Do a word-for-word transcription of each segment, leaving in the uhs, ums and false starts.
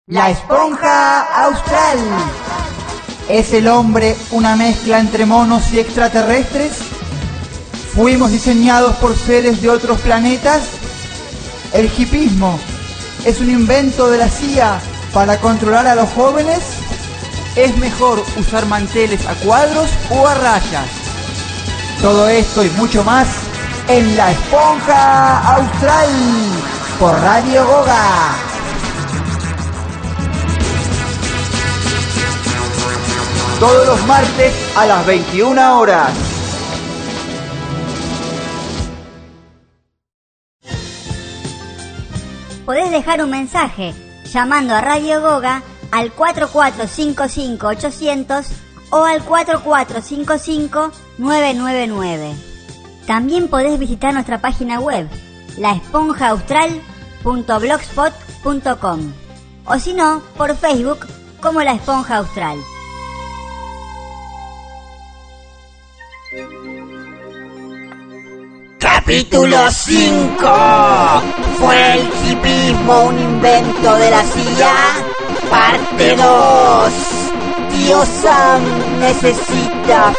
La esponja austral. ¿Es el hombre una mezcla entre monos y extraterrestres? ¿Fuimos diseñados por seres de otros planetas? ¿El hipismo es un invento de la C I A para controlar a los jóvenes? ¿Es mejor usar manteles a cuadros o a rayas? Todo esto y mucho más en La Esponja Austral por Radio Goga. Todos los martes a las veintiuna horas. Podés dejar un mensaje llamando a Radio Goga al cuatro cuatro cinco cinco ochocientos o al cuatro cuatro cinco cinco nueve nueve nueve. También podés visitar nuestra página web, la esponja austral punto blogspot punto com, o si no, por Facebook como La Esponja Austral. Capítulo cinco. ¿Fue el hipismo un invento de la C I A? Parte dos. Tío Sam necesita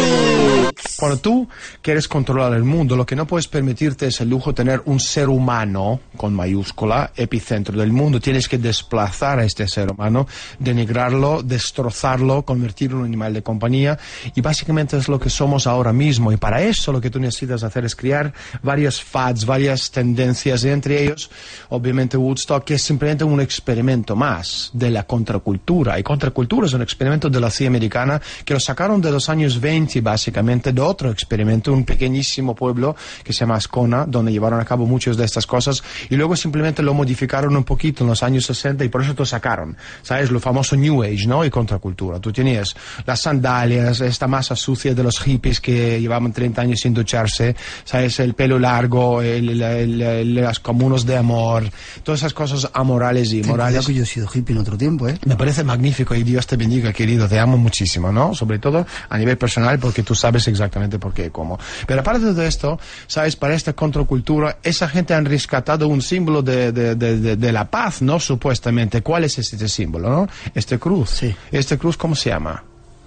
freaks. Cuando tú quieres controlar el mundo, lo que no puedes permitirte es el lujo de tener un ser humano, con mayúscula, epicentro del mundo. Tienes que desplazar a este ser humano, denigrarlo, destrozarlo, convertirlo en un animal de compañía. Y básicamente es lo que somos ahora mismo. Y para eso lo que tú necesitas hacer es crear varias fads, varias tendencias. Y entre ellos, obviamente, Woodstock, que es simplemente un experimento más de la contracultura. Y contracultura es un experimento de la C I A americana que lo sacaron de los años veinte, básicamente, de otro experimento, un pequeñísimo pueblo que se llama Ascona, donde llevaron a cabo muchas de estas cosas, y luego simplemente lo modificaron un poquito en los años sesenta, y por eso lo sacaron, ¿sabes? Lo famoso New Age, ¿no? Y contracultura. Tú tenías las sandalias, esta masa sucia de los hippies que llevaban treinta años sin ducharse, ¿sabes? El pelo largo, el, el, el, el, las comunas de amor, todas esas cosas amorales y morales. Que yo he sido hippie en otro tiempo, ¿eh? Me parece magnífico, y Dios te bendiga, querido, te amo muchísimo, ¿no? Sobre todo a nivel personal, porque tú sabes exactamente por qué y cómo. Pero aparte de todo esto, ¿sabes? Para esta contracultura, esa gente han rescatado un símbolo de, de, de, de, de la paz, ¿no? Supuestamente. ¿Cuál es este símbolo, no? Este cruz. Sí. ¿Este cruz cómo se llama?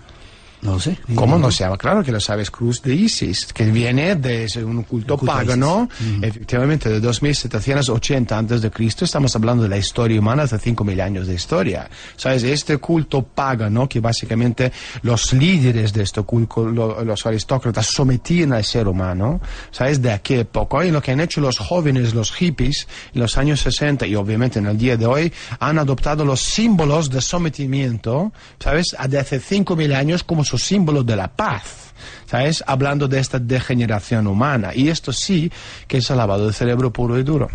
No lo sé. ¿Cómo no se llama? Claro que lo sabes, cruz de Isis, que viene de un culto, culto pagano, mm. efectivamente, de dos mil setecientos ochenta antes de Cristo. Estamos hablando de la historia humana hace cinco mil años de historia. ¿Sabes? Este culto pagano, que básicamente los líderes de este culto, los aristócratas, sometían al ser humano, ¿sabes? De aquella época. Y lo que han hecho los jóvenes, los hippies, en los años sesenta, y obviamente en el día de hoy, han adoptado los símbolos de sometimiento, ¿sabes? De hace cinco mil años como su símbolo de la paz, ¿sabes? Hablando de esta degeneración humana. Y esto sí que es el lavado de cerebro puro y duro.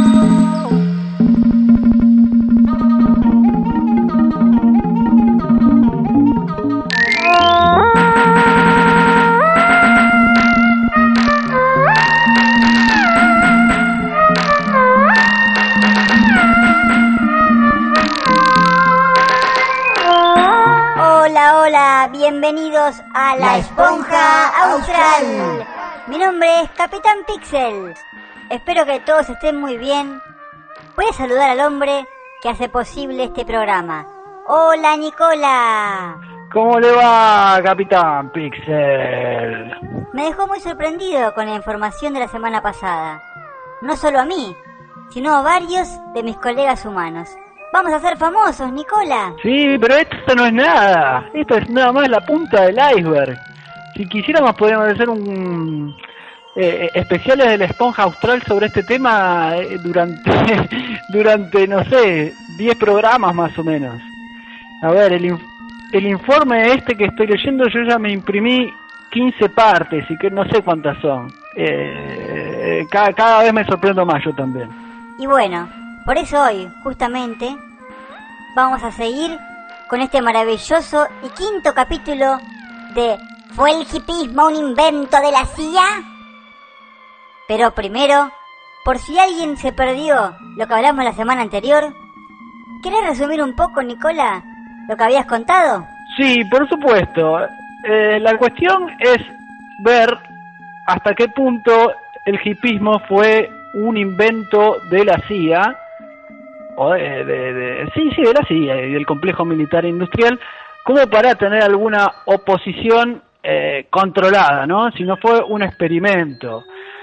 Bienvenidos a La, La Esponja Austral. Mi nombre es Capitán Pixel. Espero que todos estén muy bien. Voy a saludar al hombre que hace posible este programa. Hola, Nicola. ¿Cómo le va, Capitán Pixel? Me dejó muy sorprendido con la información de la semana pasada. No solo a mí, sino a varios de mis colegas humanos. Vamos a ser famosos, Nicola. Sí, pero esto no es nada. Esto es nada más la punta del iceberg. Si quisiéramos podríamos hacer un eh, especiales de La Esponja Austral sobre este tema eh, durante, durante, no sé, diez programas más o menos. A ver, el, inf- el informe este que estoy leyendo, yo ya me imprimí quince partes y que no sé cuántas son. Eh, cada, cada vez me sorprendo más yo también. Y bueno, por eso hoy, justamente, vamos a seguir con este maravilloso y quinto capítulo de ¿Fue el hipismo un invento de la C I A? Pero primero, por si alguien se perdió lo que hablamos la semana anterior, ¿querés resumir un poco, Nicola, lo que habías contado? Sí, por supuesto. Eh, la cuestión es ver hasta qué punto el hipismo fue un invento de la C I A o de, de, de sí, sí, de la C I A y del complejo militar e industrial, como para tener alguna oposición eh, controlada, ¿no? Si no fue un experimento.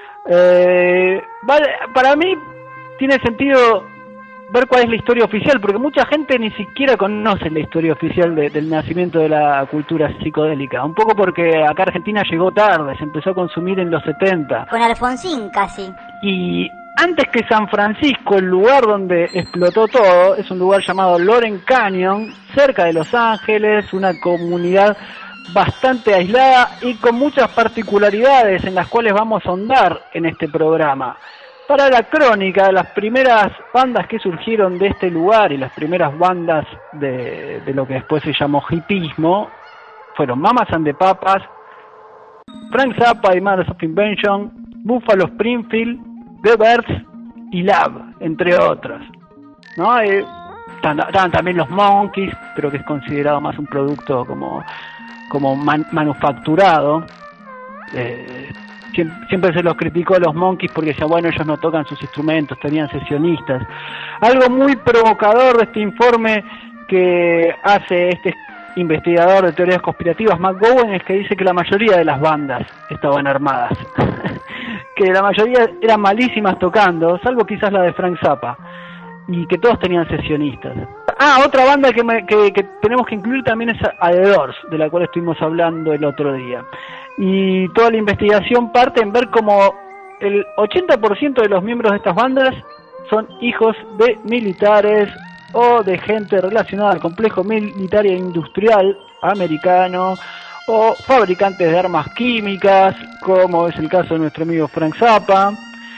Eh, vale, para mí tiene sentido ver cuál es la historia oficial, porque mucha gente ni siquiera conoce la historia oficial de, del nacimiento de la cultura psicodélica, un poco porque acá Argentina llegó tarde, se empezó a consumir en los setenta. Con Alfonsín casi. Y antes que San Francisco, el lugar donde explotó todo, es un lugar llamado Loren Canyon, cerca de Los Ángeles, una comunidad bastante aislada y con muchas particularidades en las cuales vamos a ahondar en este programa. Para la crónica, las primeras bandas que surgieron de este lugar y las primeras bandas de, de lo que después se llamó hipismo fueron Mamas and the Papas, Frank Zappa y Mothers of Invention, Buffalo Springfield, The Birds y Lab, entre otros, ¿no? Eh, estaban también los Monkees, pero que es considerado más un producto como, como man, manufacturado. Eh, siempre, siempre se los criticó a los Monkees porque decía, bueno, ellos no tocan sus instrumentos, tenían sesionistas. Algo muy provocador de este informe que hace este investigador de teorías conspirativas, McGowan, es que dice que la mayoría de las bandas estaban armadas. Que la mayoría eran malísimas tocando, salvo quizás la de Frank Zappa, y que todos tenían sesionistas. Ah, otra banda que, me, que, que tenemos que incluir también es a The Doors, de la cual estuvimos hablando el otro día. Y toda la investigación parte en ver cómo el ochenta por ciento de los miembros de estas bandas son hijos de militares o de gente relacionada al complejo militar e industrial americano, o fabricantes de armas químicas, como es el caso de nuestro amigo Frank Zappa,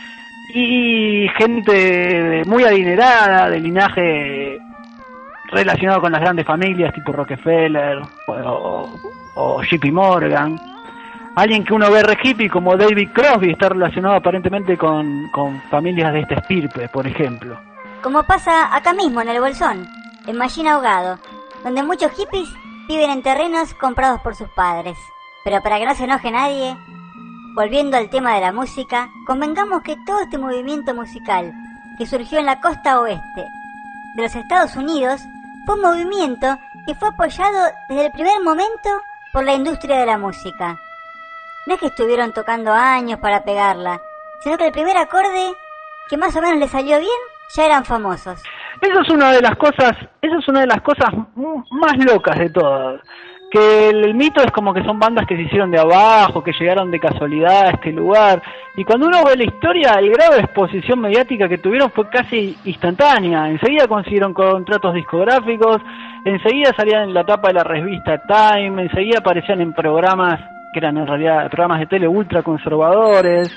y gente muy adinerada, de linaje relacionado con las grandes familias, tipo Rockefeller o, o, o J P Morgan. Alguien que uno ve re hippie como David Crosby está relacionado aparentemente con, con familias de esta estirpe, por ejemplo. Como pasa acá mismo en el Bolsón, en Mallín Ahogado, donde muchos hippies viven en terrenos comprados por sus padres. Pero para que no se enoje nadie, volviendo al tema de la música, convengamos que todo este movimiento musical que surgió en la costa oeste de los Estados Unidos fue un movimiento que fue apoyado desde el primer momento por la industria de la música. No es que estuvieron tocando años para pegarla, sino que el primer acorde que más o menos les salió bien ya eran famosos. Eso es una de las cosas, eso es una de las cosas más locas de todas. Que el, el mito es como que son bandas que se hicieron de abajo, que llegaron de casualidad a este lugar. Y cuando uno ve la historia, el grado de exposición mediática que tuvieron fue casi instantánea. Enseguida consiguieron contratos discográficos, enseguida salían en la tapa de la revista Time, enseguida aparecían en programas que eran en realidad programas de tele ultra conservadores.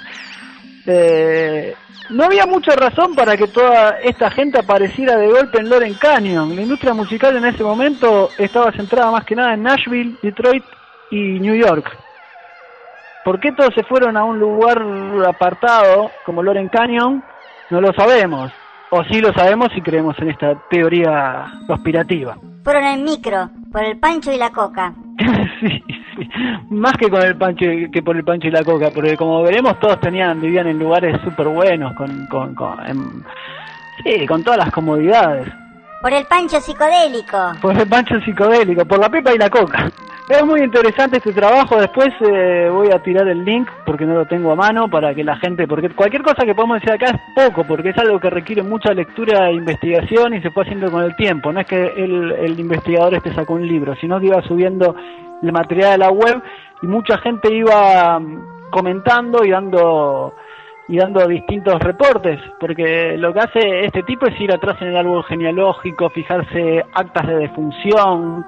Eh, no había mucha razón para que toda esta gente apareciera de golpe en Loren Canyon. La industria musical en ese momento estaba centrada más que nada en Nashville, Detroit y New York. ¿Por qué todos se fueron a un lugar apartado como Loren Canyon? No lo sabemos. O sí lo sabemos si creemos en esta teoría conspirativa. Fueron en micro, por el pancho y la coca. Sí, sí, más que con el pancho que por el pancho y la coca, porque como veremos todos tenían vivían en lugares súper buenos, con, con, con en, sí, con todas las comodidades. Por el pancho psicodélico. Por el pancho psicodélico, por la pepa y la coca. Es muy interesante este trabajo. Después eh, voy a tirar el link porque no lo tengo a mano para que la gente, porque cualquier cosa que podemos decir acá es poco, porque es algo que requiere mucha lectura e investigación y se fue haciendo con el tiempo. No es que el, el investigador este sacó un libro, sino que iba subiendo el material a la web y mucha gente iba comentando y dando y dando distintos reportes, porque lo que hace este tipo es ir atrás en el árbol genealógico, fijarse actas de defunción,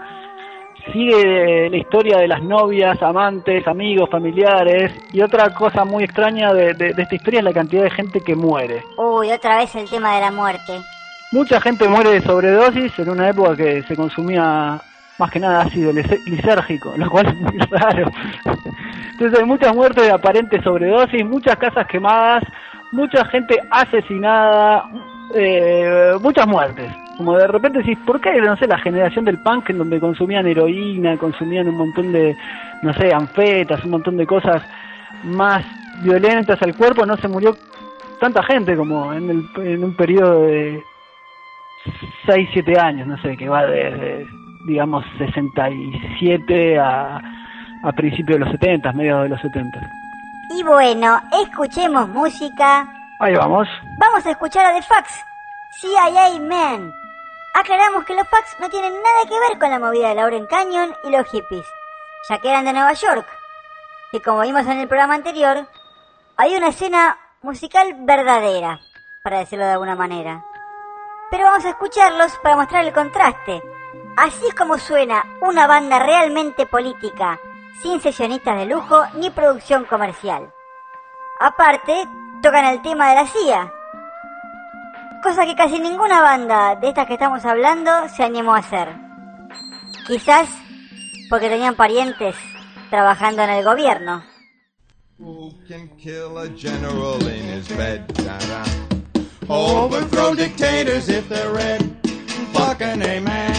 sigue la historia de las novias, amantes, amigos, familiares, y otra cosa muy extraña de, de, de esta historia es la cantidad de gente que muere. Uy, otra vez el tema de la muerte. Mucha gente muere de sobredosis en una época que se consumía más que nada ácido lisérgico, lo cual es muy raro. Entonces hay muchas muertes de aparente sobredosis, muchas casas quemadas, mucha gente asesinada, eh, muchas muertes. Como de repente decís, ¿por qué, no sé, la generación del punk en donde consumían heroína, consumían un montón de, no sé, anfetas, un montón de cosas más violentas al cuerpo, no se murió tanta gente como en, el, en un periodo de, seis, siete años, no sé, que va desde, digamos, sesenta y siete a, a principios de los setenta, mediados de los setenta. Y bueno, escuchemos música. Ahí vamos. Vamos a escuchar a The Facts, C I A Man. Aclaramos que los Facts no tienen nada que ver con la movida de Lauren Canyon y los hippies, ya que eran de Nueva York. Y como vimos en el programa anterior, hay una escena musical verdadera, para decirlo de alguna manera. Pero vamos a escucharlos para mostrar el contraste. Así es como suena una banda realmente política, sin sesionistas de lujo ni producción comercial. Aparte, tocan el tema de la C I A, cosa que casi ninguna banda de estas que estamos hablando se animó a hacer. Quizás porque tenían parientes trabajando en el gobierno. Who can kill a general in his bed? Da-da. Overthrow dictators if they're red. Fucking amen.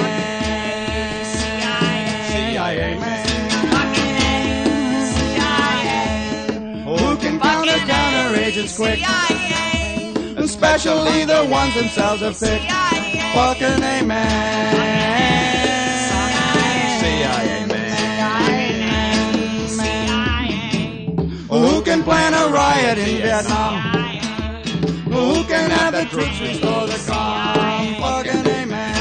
C I A man. Who can counter counter agents quick? Especially the ones themselves are picked. Fucking amen. C I A man. Who can plan a riot in Vietnam? Who can have the troops restore the calm? Fucking amen.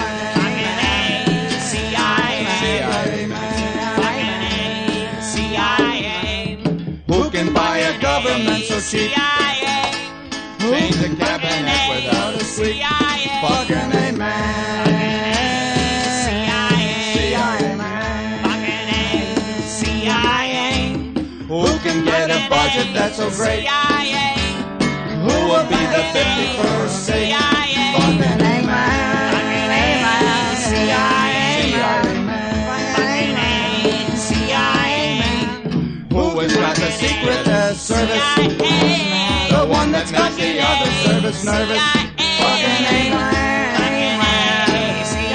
C I A man. C I A. Who can buy a government so cheap? Change the cabinet without a squeak. Fucking amen. C I A man. C I A. Who can get a budget that's so great? Who will be the fifty-first state? Fucking amen. C I A man. Who has got the secret service? The one that's got the other service nervous. Fucking amen. C I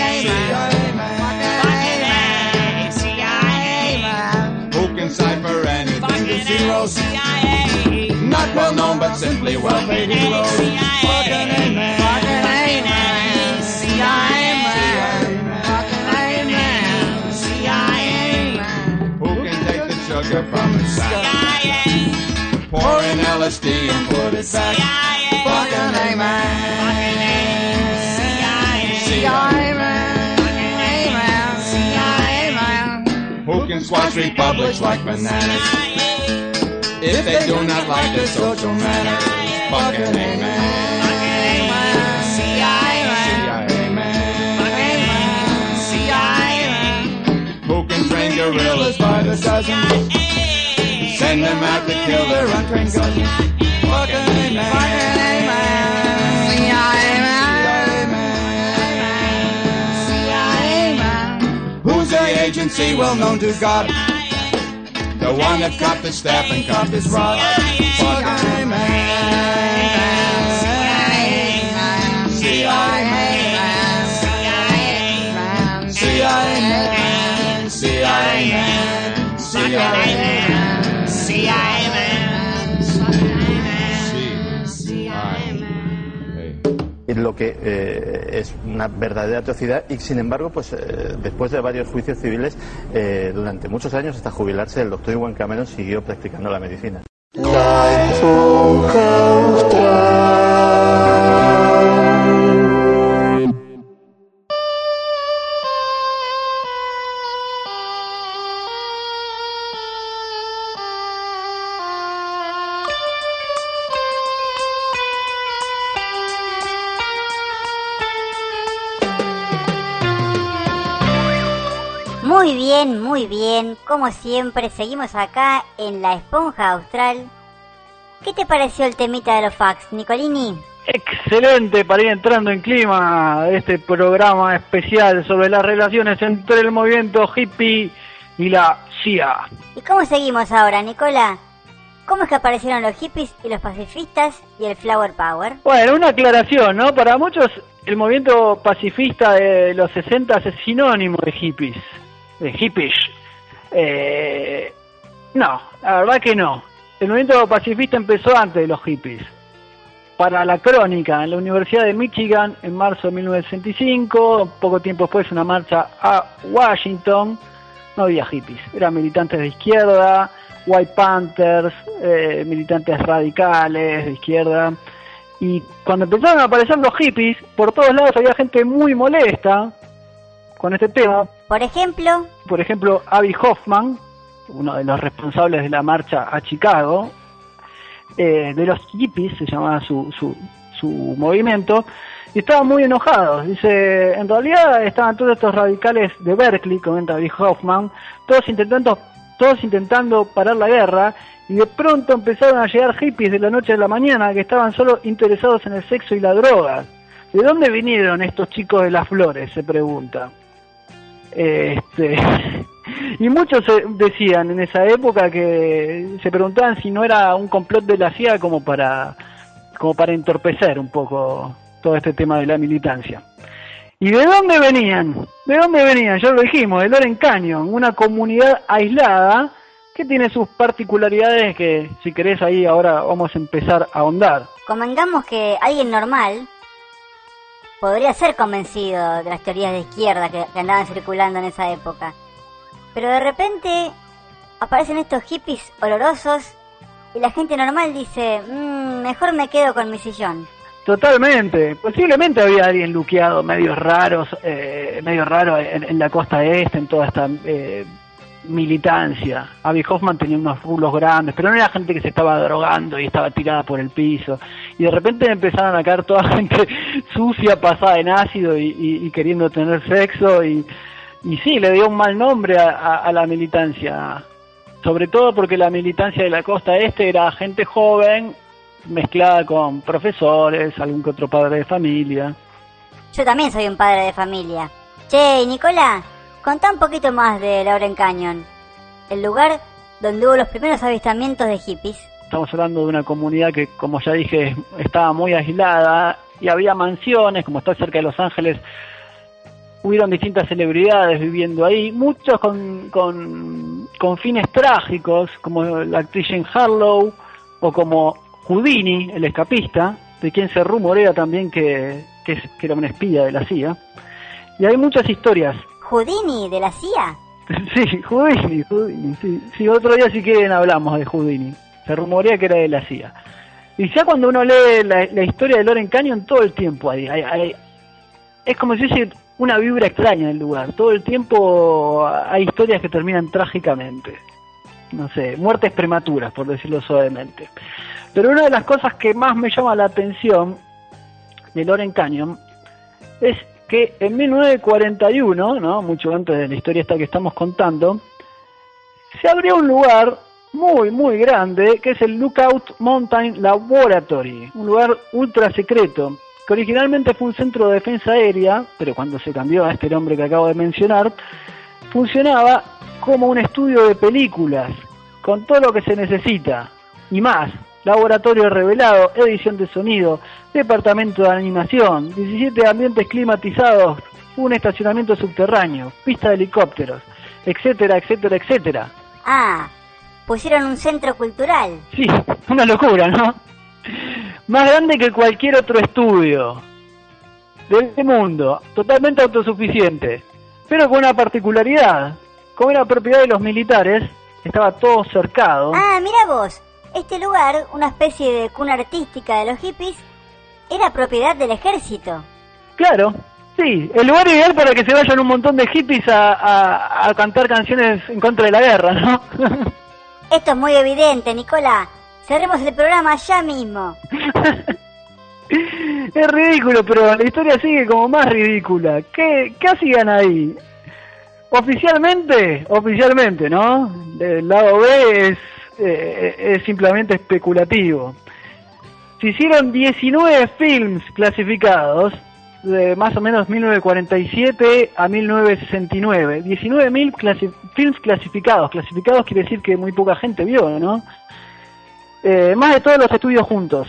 A man. Who can cipher anything to zeros? Not well known but simply well paid heroes. Fucking amen. Fucking amen. C I A man. Fucking amen. C I A man. Who can take the sugar from the sack? Pour in L S D and put it back. Fucking amen. C I A man. C I A man. Who can squash republics like bananas? If they do not like the social manners, fucking amen. C I A man. C I A man. Who can train guerrillas by the dozens? Send them out to kill their untrained cousins. Fucking amen. Fucking amen. C I A man. Who's the agency well known to God? The one that copped his staff and copped his rod. Fucking amen. C I A man. C I A man. C I A man. C I A man. C I A Lo que eh, es una verdadera atrocidad y sin embargo pues eh, después de varios juicios civiles eh, durante muchos años hasta jubilarse el doctor Iwan Cameron siguió practicando la medicina. La esponja Muy bien, muy bien. Como siempre, seguimos acá en La Esponja Austral. ¿Qué te pareció el temita de los Facts, Nicolini? Excelente para ir entrando en clima de este programa especial sobre las relaciones entre el movimiento hippie y la C I A. ¿Y cómo seguimos ahora, Nicola? ¿Cómo es que aparecieron los hippies y los pacifistas y el Flower Power? Bueno, una aclaración, ¿no? Para muchos el movimiento pacifista de los sesenta es sinónimo de hippies. De hippies. Eh, no, la verdad que no. El movimiento pacifista empezó antes de los hippies. para la Crónica en la Universidad de Michigan en marzo de mil novecientos sesenta y cinco. Poco tiempo después una marcha a Washington. No había hippies, eran militantes de izquierda, White Panthers, eh, militantes radicales de izquierda. Y cuando empezaron a aparecer los hippies, por todos lados había gente muy molesta con este tema. Por ejemplo, Por ejemplo, Abbie Hoffman, uno de los responsables de la marcha a Chicago, eh, de los hippies, se llamaba su, su, su movimiento, y estaban muy enojados. Dice, en realidad estaban todos estos radicales de Berkeley, comenta Abbie Hoffman, todos intentando, todos intentando parar la guerra, y de pronto empezaron a llegar hippies de la noche a la mañana que estaban solo interesados en el sexo y la droga. ¿De dónde vinieron estos chicos de las flores?, se pregunta. Este, y muchos decían en esa época que se preguntaban si no era un complot de la C I A como para, como para entorpecer un poco todo este tema de la militancia. ¿Y de dónde venían? ¿De dónde venían? Ya lo dijimos, de Loren Canyon, una comunidad aislada que tiene sus particularidades que, si querés, ahí ahora vamos a empezar a ahondar. convengamos que alguien normal podría ser convencido de las teorías de izquierda que, que andaban circulando en esa época. Pero de repente aparecen estos hippies olorosos y la gente normal dice, mmm, mejor me quedo con mi sillón. Totalmente. Posiblemente había alguien luqueado, medios raros, eh, medio raro en, en la costa este, en toda esta eh, militancia. Abbie Hoffman tenía unos rulos grandes, pero no era gente que se estaba drogando y estaba tirada por el piso. Y de repente empezaron a caer toda gente sucia, pasada en ácido y, y, y queriendo tener sexo. Y, y sí, le dio un mal nombre a, a, a la militancia. Sobre todo porque la militancia de la costa este era gente joven, mezclada con profesores, algún que otro padre de familia. Yo también soy un padre de familia. Che, Nicolás, contá un poquito más de Loren Canyon, el lugar donde hubo los primeros avistamientos de hippies. Estamos hablando de una comunidad que, como ya dije, estaba muy aislada y había mansiones, como está cerca de Los Ángeles, hubieron distintas celebridades viviendo ahí, muchos con, con, con fines trágicos, como la actriz Jane Harlow o como Houdini, el escapista, de quien se rumorea también que, que, es, que era un espía de la C I A. Y hay muchas historias. ¿Houdini de la C I A? Sí, Houdini, Houdini, sí. Sí, otro día si quieren hablamos de Houdini. Se rumorea que era de la C I A. Y ya cuando uno lee la, la historia de Loren Canyon, todo el tiempo hay, hay, hay, es como si fuese una vibra extraña en el lugar. Todo el tiempo hay historias que terminan trágicamente. No sé, muertes prematuras, por decirlo suavemente. Pero una de las cosas que más me llama la atención de Loren Canyon es que en mil novecientos cuarenta y uno, ¿no?, mucho antes de la historia esta que estamos contando, se abrió un lugar muy, muy grande, que es el Lookout Mountain Laboratory, un lugar ultra secreto, que originalmente fue un centro de defensa aérea, pero cuando se cambió a este nombre que acabo de mencionar, funcionaba como un estudio de películas, con todo lo que se necesita, y más. Laboratorio revelado, edición de sonido, departamento de animación, diecisiete ambientes climatizados, un estacionamiento subterráneo, pista de helicópteros, etcétera, etcétera, etcétera. Ah, pusieron un centro cultural. Sí, una locura, ¿no? Más grande que cualquier otro estudio de este mundo, totalmente autosuficiente, pero con una particularidad. Como era propiedad de los militares, estaba todo cercado. Ah, mira vos. Este lugar, una especie de cuna artística de los hippies, era propiedad del ejército. Claro, sí, el lugar ideal para que se vayan un montón de hippies a, a, a cantar canciones en contra de la guerra, ¿no? Esto es muy evidente, Nicolás. Cerremos el programa ya mismo. Es ridículo, pero la historia sigue como más ridícula. ¿Qué, qué hacían ahí? Oficialmente, oficialmente, ¿no? El lado B es... Eh, es simplemente especulativo. Se hicieron diecinueve films clasificados de más o menos mil novecientos cuarenta y siete a mil novecientos sesenta y nueve. diecinueve mil clasi- films clasificados. Clasificados quiere decir que muy poca gente vio, ¿no? Eh, más de todos los estudios juntos.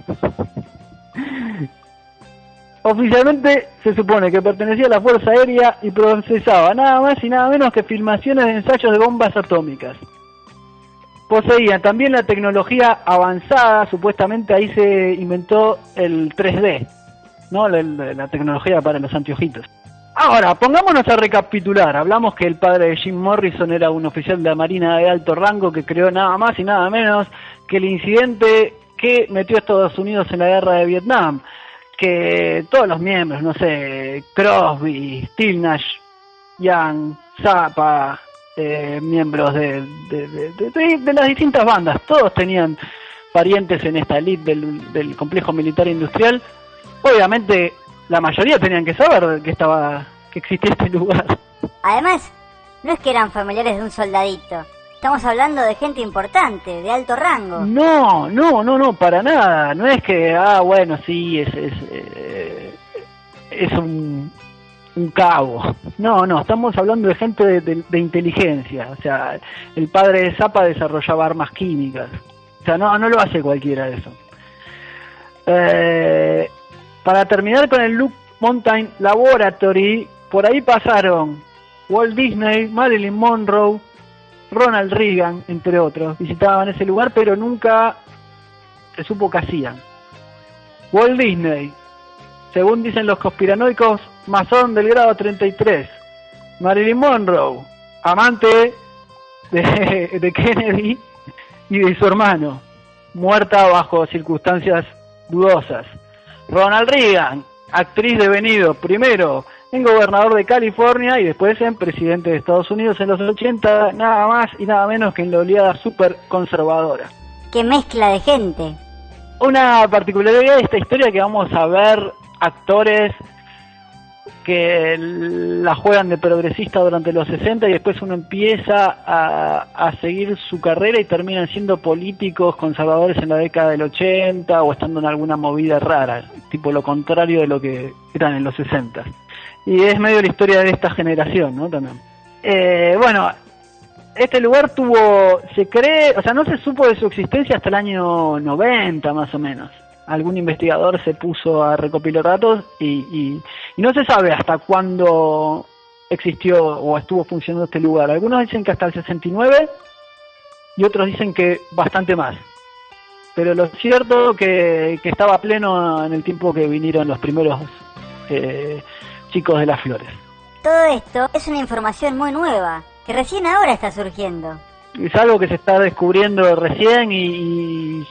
Oficialmente se supone que pertenecía a la Fuerza Aérea y procesaba nada más y nada menos que filmaciones de ensayos de bombas atómicas. poseían también la tecnología avanzada, supuestamente ahí se inventó el tres D, ¿no? La, la, la tecnología para los anteojitos. Ahora, pongámonos a recapitular. Hablamos que el padre de Jim Morrison era un oficial de la Marina de alto rango que creó nada más y nada menos que el incidente que metió a Estados Unidos en la guerra de Vietnam. Que todos los miembros, no sé, Crosby, Steel Nash, Young, Zappa, eh, miembros de, de, de, de, de las distintas bandas, todos tenían parientes en esta elite del, del complejo militar industrial. Obviamente la mayoría tenían que saber que estaba que existía este lugar. Además, no es que eran familiares de un soldadito. Estamos hablando de gente importante, de alto rango. No, no, no, no, para nada. No es que, ah, bueno, sí, es es, eh, es un, un cabo. No, no, estamos hablando de gente de, de, de inteligencia. O sea, el padre de Zappa desarrollaba armas químicas. O sea, no, no lo hace cualquiera eso. Eh... Para terminar con el Luke Mountain Laboratory, por ahí pasaron Walt Disney, Marilyn Monroe, Ronald Reagan, entre otros. Visitaban ese lugar, pero nunca se supo qué hacían. Walt Disney, según dicen los conspiranoicos, masón del grado treinta y tres. Marilyn Monroe, amante de, de Kennedy y de su hermano, muerta bajo circunstancias dudosas. Ronald Reagan, actriz devenido primero en gobernador de California y después en presidente de Estados Unidos en los ochenta, nada más y nada menos que en la oleada súper conservadora. ¡Qué mezcla de gente! Una particularidad de esta historia que vamos a ver actores que la juegan de progresista durante los sesenta y después uno empieza a, a seguir su carrera y terminan siendo políticos conservadores en la década del ochenta o estando en alguna movida rara, tipo lo contrario de lo que eran en los sesenta. Y es medio la historia de esta generación, ¿no? También. Eh, bueno, este lugar tuvo, se cree, o sea, no se supo de su existencia hasta el año noventa más o menos. Algún investigador se puso a recopilar datos y, y, y no se sabe hasta cuándo existió o estuvo funcionando este lugar. Algunos dicen que hasta el sesenta y nueve y otros dicen que bastante más. Pero lo cierto que, que estaba pleno en el tiempo que vinieron los primeros eh, chicos de las flores. Todo esto es una información muy nueva, que recién ahora está surgiendo. Es algo que se está descubriendo recién y... y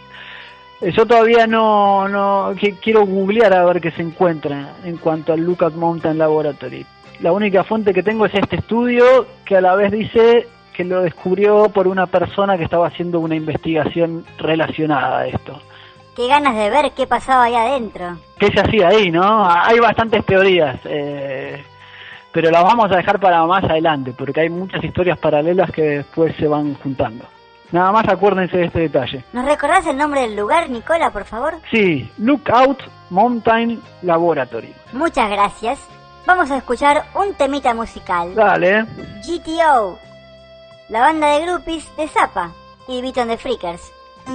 yo todavía no, no que, quiero googlear a ver qué se encuentra en cuanto al Lookout Mountain Laboratory. La única fuente que tengo es este estudio que a la vez dice que lo descubrió por una persona que estaba haciendo una investigación relacionada a esto. Qué ganas de ver qué pasaba ahí adentro. ¿Qué se hacía ahí, no? Hay bastantes teorías, eh, pero las vamos a dejar para más adelante porque hay muchas historias paralelas que después se van juntando. Nada más acuérdense de este detalle. ¿Nos recordás el nombre del lugar, Nicola, por favor? Sí, Lookout Mountain Laboratory. Muchas gracias. Vamos a escuchar un temita musical. Dale. G T O, la banda de groupies de Zappa y Beat on the Freakers.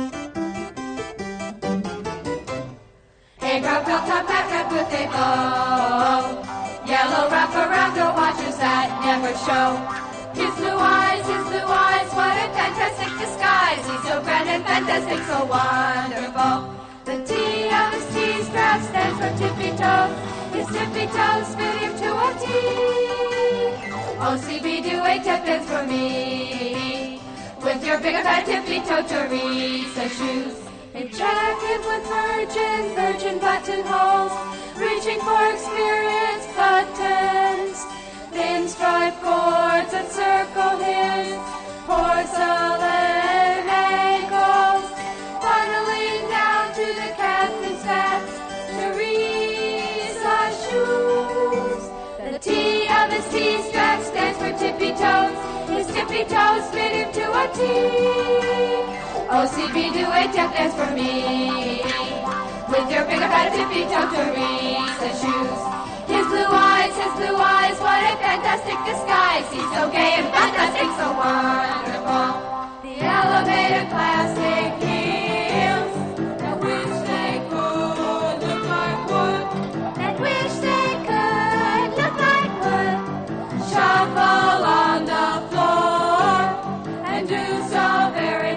Hey girl, built up back up with a bow. Yellow wrapper around your watches that never show. His blue eyes, his blue eyes, what a fantastic disguise. He's so grand and fantastic, so wonderful. The T of his T strap stands for tippy toes. His tippy toes fit him to a T. O C B, do a tap dance for me. With your big fat tippy toe Teresa shoes. A jacket with virgin, virgin buttonholes. Reaching for experience buttons. Thin striped cords that circle his porcelain ankles, funneling down to the captain's spats, Teresa shoes. The T of his T-strap stands for tippy toes. His tippy toes fit him to a T. O C B, do a tap dance for me. With your big fat tippy toe Teresa shoes. His blue eyes, his blue eyes, what a fantastic disguise. He's so gay and fantastic, so wonderful. The elevator plastic heels that wish they could look like wood. That wish they could look like wood. Shuffle on the floor and do so very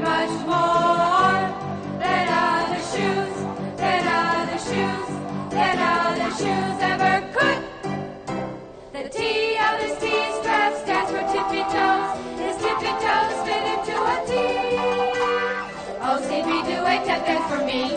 wait to dance for me.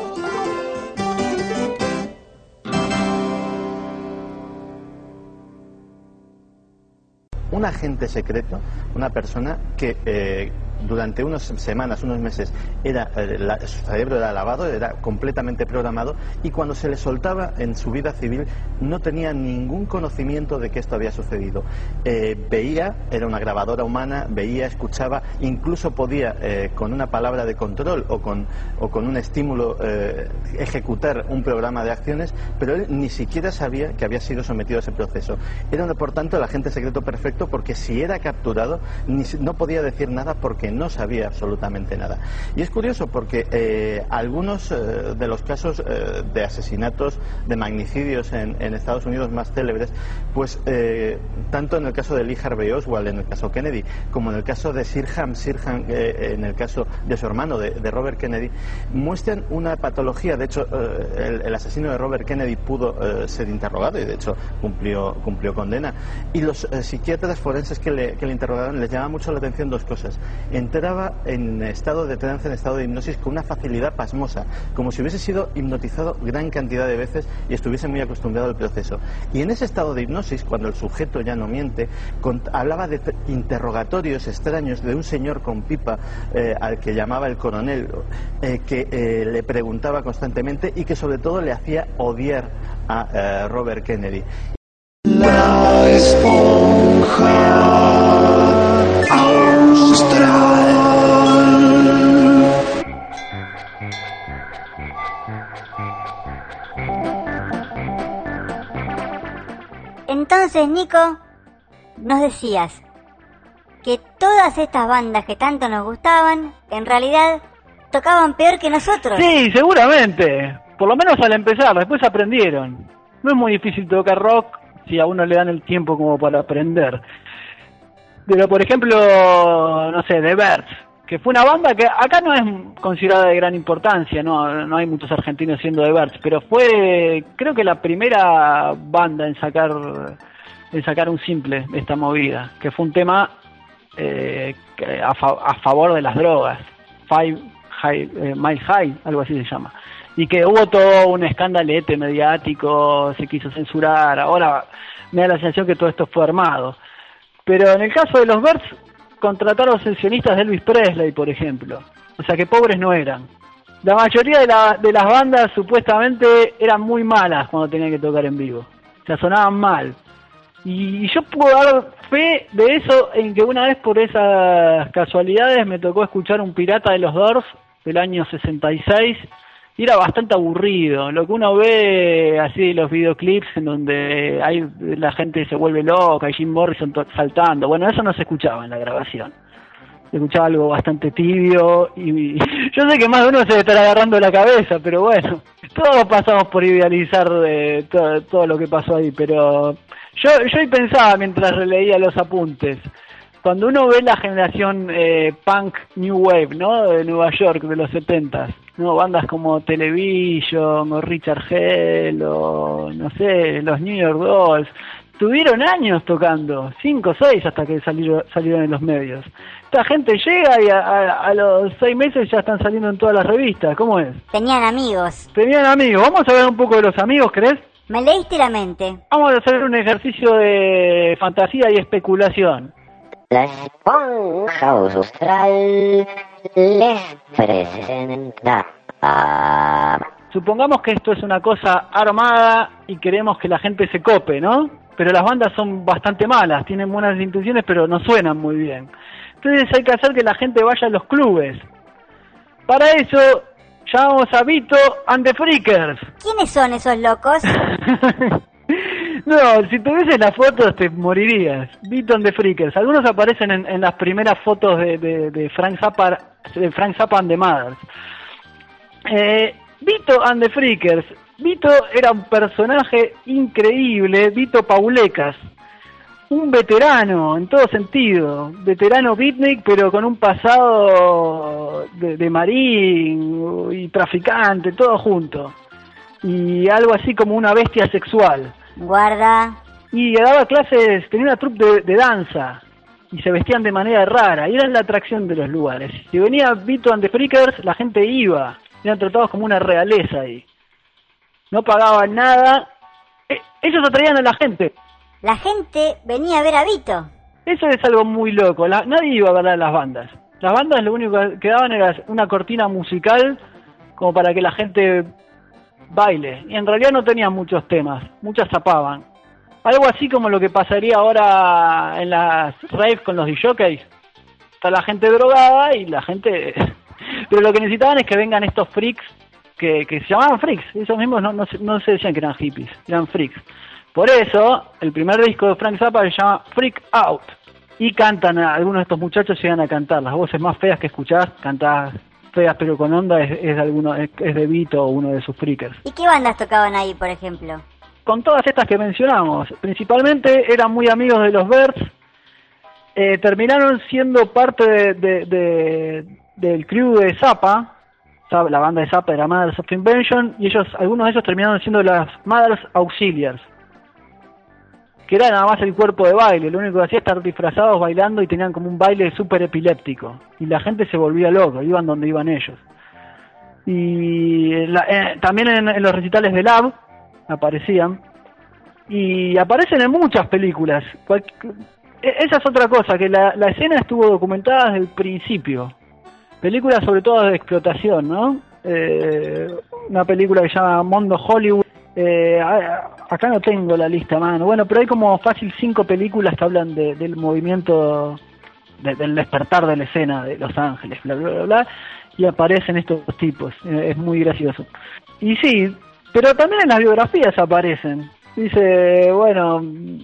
Un agente secreto, una persona que eh, durante unas semanas, unos meses, era eh, la, su cerebro era lavado, era completamente programado, y cuando se le soltaba en su vida civil no tenía ningún conocimiento de que esto había sucedido. Eh, veía, era una grabadora humana, veía, escuchaba, incluso podía eh, con una palabra de control o con, o con un estímulo eh, ejecutar un programa de acciones, pero él ni siquiera sabía que había sido sometido a ese proceso. Era, por tanto, el agente secreto perfecto, porque si era capturado ni, no podía decir nada porque no sabía absolutamente nada. Y es curioso porque eh, algunos eh, de los casos eh, de asesinatos, de magnicidios en, en Estados Unidos más célebres, pues eh, tanto en el caso de Lee Harvey Oswald, en el caso Kennedy, como en el caso de Sirhan Sirhan, eh, en el caso de su hermano, de, de Robert Kennedy, muestran una patología. De hecho, eh, el, el asesino de Robert Kennedy pudo eh, ser interrogado y de hecho cumplió, cumplió condena. Y los eh, psiquiatras forenses que le, que le interrogaron, les llamaba mucho la atención dos cosas. Entraba en estado de trance, en estado de hipnosis, con una facilidad pasmosa, como si hubiese sido hipnotizado gran cantidad de veces y estuviese muy acostumbrado al proceso. Y en ese estado de hipnosis, cuando el sujeto ya no miente, con, hablaba de interrogatorios extraños de un señor con pipa eh, al que llamaba el coronel, eh, que eh, le preguntaba constantemente y que sobre todo le hacía odiar a eh, Robert Kennedy. La esponja austral. Entonces, Nico, nos decías que todas estas bandas que tanto nos gustaban, en realidad tocaban peor que nosotros. Sí, seguramente. Por lo menos al empezar, después aprendieron. No es muy difícil tocar rock si a uno le dan el tiempo como para aprender. Pero, por ejemplo, no sé, The Byrds, que fue una banda que acá no es considerada de gran importancia, no no hay muchos argentinos siendo The Byrds, pero fue, creo que la primera banda en sacar en sacar un simple de esta movida, que fue un tema eh, que a, fa a favor de las drogas, Five High, eh, Mile High, algo así se llama. Y que hubo todo un escandalete mediático, se quiso censurar. Ahora me da la sensación que todo esto fue armado. Pero en el caso de los Byrds, contrataron sesionistas de Elvis Presley, por ejemplo. O sea que pobres no eran. La mayoría de, la, de las bandas supuestamente eran muy malas cuando tenían que tocar en vivo. O sea, sonaban mal. Y, y yo puedo dar fe de eso en que una vez por esas casualidades me tocó escuchar un Pirata de los Doors del año sesenta y seis. Y era bastante aburrido, lo que uno ve así los videoclips en donde hay la gente se vuelve loca y Jim Morrison saltando. Bueno, eso no se escuchaba en la grabación. Se escuchaba algo bastante tibio y yo sé que más de uno se debe estar agarrando la cabeza, pero bueno, todos pasamos por idealizar de todo, todo lo que pasó ahí, pero yo, yo pensaba mientras leía los apuntes. Cuando uno ve la generación eh, punk New Wave, ¿no? De Nueva York, de los setentas, ¿no? Bandas como Television, o Richard Hell, o no sé, los New York Dolls, tuvieron años tocando, cinco o seis hasta que salieron, salieron en los medios. Esta gente llega y a, a, a los seis meses ya están saliendo en todas las revistas, ¿cómo es? Tenían amigos. Tenían amigos, vamos a ver un poco de los amigos, ¿crees? Me leíste la mente. Vamos a hacer un ejercicio de fantasía y especulación. La esponja austral les presenta. Supongamos que esto es una cosa armada y queremos que la gente se cope, ¿no? Pero las bandas son bastante malas, tienen buenas intenciones, pero no suenan muy bien. Entonces hay que hacer que la gente vaya a los clubes. Para eso llamamos a Vito and the Freakers. ¿Quiénes son esos locos? No, si tuvieses las fotos te morirías. Vito and the Freakers. Algunos aparecen en, en las primeras fotos de, de, de Frank Zappa, de Frank Zappa and the Mothers. Eh, Vito and the Freakers. Vito era un personaje increíble, Vito Paulecas. Un veterano en todo sentido, veterano beatnik, pero con un pasado de, de marín y traficante, todo junto. Y algo así como una bestia sexual. Guarda. Y daba clases, tenía una troupe de, de danza. y se vestían de manera rara, y eran la atracción de los lugares. Si venía Vito and the Freakers, la gente iba, eran tratados como una realeza ahí. No pagaban nada, eh, ellos atraían a la gente. La gente venía a ver a Vito. Eso es algo muy loco, la, nadie iba a ver a las bandas. Las bandas lo único que daban era una cortina musical como para que la gente baile, y en realidad no tenían muchos temas, muchas zapaban. Algo así como lo que pasaría ahora en las raves con los D Js. Está la gente drogada y la gente... Pero lo que necesitaban es que vengan estos freaks, que, que se llamaban freaks. Esos mismos no, no, se, no se decían que eran hippies, eran freaks. Por eso, el primer disco de Frank Zappa se llama Freak Out. Y cantan, algunos de estos muchachos llegan a cantar. Las voces más feas que escuchás, cantás feas pero con onda, es, es, de, alguno, es, es de Vito o uno de sus freakers. ¿Y qué bandas tocaban ahí, por ejemplo? Con todas estas que mencionamos. Principalmente eran muy amigos de los Byrds. Eh, terminaron siendo parte de, de, de, del crew de Zappa. La banda de Zappa era Mothers of Invention. Y ellos, algunos de ellos terminaron siendo las Mothers Auxiliars, que era nada más el cuerpo de baile. Lo único que hacía estar disfrazados bailando y tenían como un baile súper epiléptico. Y la gente se volvía loco, iban donde iban ellos. Y la, eh, también en, en los recitales de Lab aparecían. Y aparecen en muchas películas. Cual, esa es otra cosa, que la, la escena estuvo documentada desde el principio. Películas sobre todo de explotación, ¿no? Eh, una película que se llama Mondo Hollywood. Eh, acá no tengo la lista, mano. Bueno, pero hay como fácil cinco películas que hablan de, del movimiento, de, del despertar de la escena de Los Ángeles, bla, bla, bla, bla, y aparecen estos tipos. Eh, es muy gracioso. Y sí, pero también en las biografías aparecen. Dice, bueno,